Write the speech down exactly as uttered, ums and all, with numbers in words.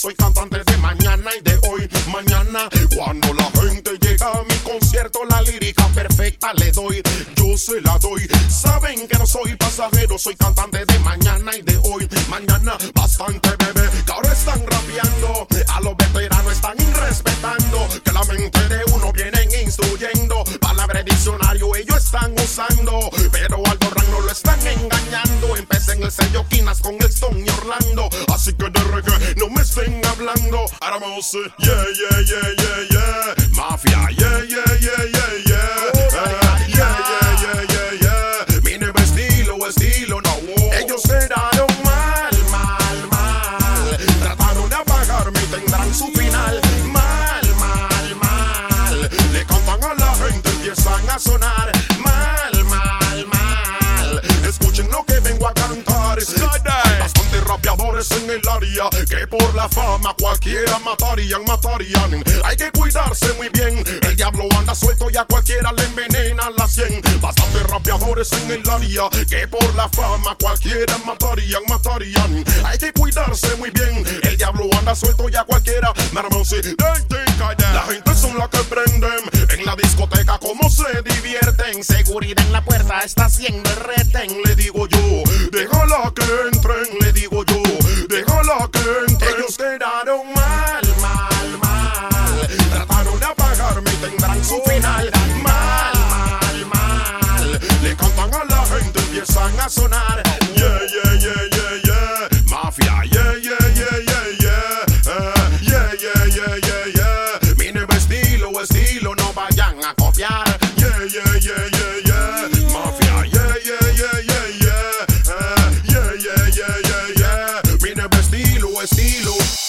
soy cantante de mañana y de hoy. Mañana, cuando la gente llega a mi concierto, la lírica perfecta le doy. Yo se la doy. Saben que no soy pasajero, soy cantante de mañana y de hoy. Mañana, bastante bebé, que ahora están rapeando. A los veteranos están irrespetando. Que la mente de uno vienen instruyendo. Palabra de diccionario ellos están usando. Pero Aldo Rank no lo están engañando. Empecé en el sello Quinas con el Stone y Orlando. Así que de reggae no me estén hablando. Ahora me voy a yeah, yeah, yeah, yeah, yeah. Mafia, yeah, yeah, yeah, yeah, yeah. Uh, yeah, yeah, yeah, yeah, yeah. Mi nuevo estilo, estilo, no. Ellos quedaron mal, mal, mal. Trataron de apagarme y tendrán su final. Mal, mal, mal. Le cantan a la gente, empiezan a sonar. Mal, mal, mal. Escuchen lo que vengo a cantar. Hay bastantes rapeadores en el área que por la fama cualquiera matarían, matarían. Hay que cuidarse muy bien. El diablo anda suelto y a cualquiera le envenena la cien. Bastantes rapeadores en el área que por la fama cualquiera matarían, matarían. Hay que cuidarse muy bien. El diablo anda suelto y a cualquiera. La gente son las que prenden en la discoteca, cómo se divierten. Seguridad en la puerta está haciendo el retén. Le digo yo, déjala que entren. Le digo yo, déjala que entren. Ellos quedaron mal, mal, mal. Trataron de apagarme y tendrán su final. Mal, mal, mal. Le cantan a la gente, empiezan a sonar. Yeah, yeah, yeah, yeah, yeah. Mafia, yeah, yeah, yeah, yeah, yeah. Uh, yeah, yeah, yeah, yeah, yeah. Mi nuevo estilo, estilo, no vayan a copiar.